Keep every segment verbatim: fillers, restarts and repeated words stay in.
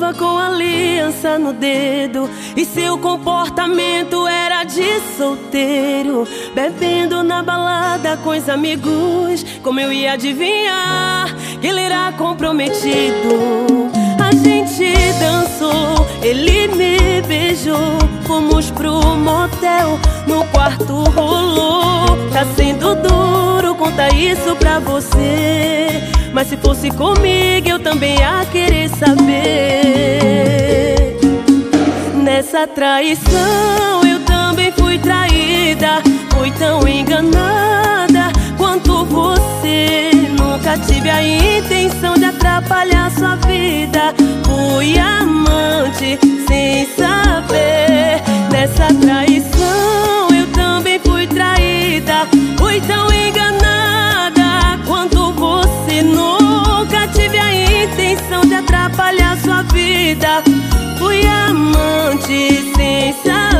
tava com aliança no dedo e seu comportamento era de solteiro, bebendo na balada com os amigos, como eu ia adivinhar que ele era comprometido? A gente dançou, ele me beijou, fomos pro motel, no quarto rolou. Tá sendo duro contar isso pra você, mas se fosse comigo eu também ia querer saber. Nessa traição eu também fui traída, fui tão enganada quanto você. Nunca tive a intenção de atrapalhar sua vida, fui amante sem saber. Nessa traição eu também fui traída, fui tão enganada quanto você. Nunca tive a intenção de atrapalhar sua vida, fui amante sem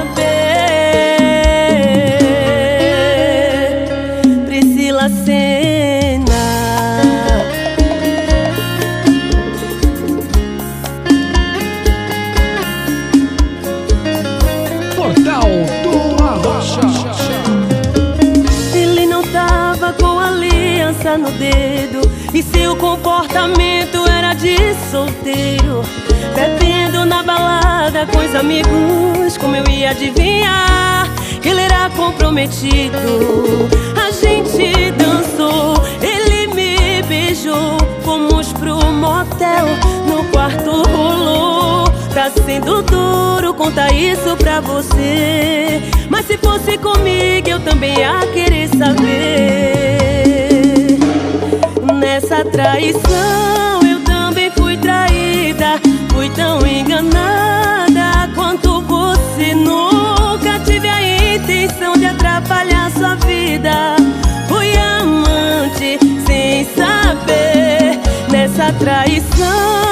saber. Priscila Senna. Portal do Arrocha. Ele não tava com aliança no dedo e seu comportamento era de solteiro, bebendo na balada com os amigos, como eu ia adivinhar que ele era comprometido? A gente dançou, ele me beijou, fomos pro motel, no quarto rolou. Tá sendo duro contar isso pra você, mas se fosse comigo eu também ia querer saber. Nessa traição eu também fui traída, fui tão enganada quanto você. Nunca tive a intenção de atrapalhar sua vida, fui amante sem saber. Nessa traição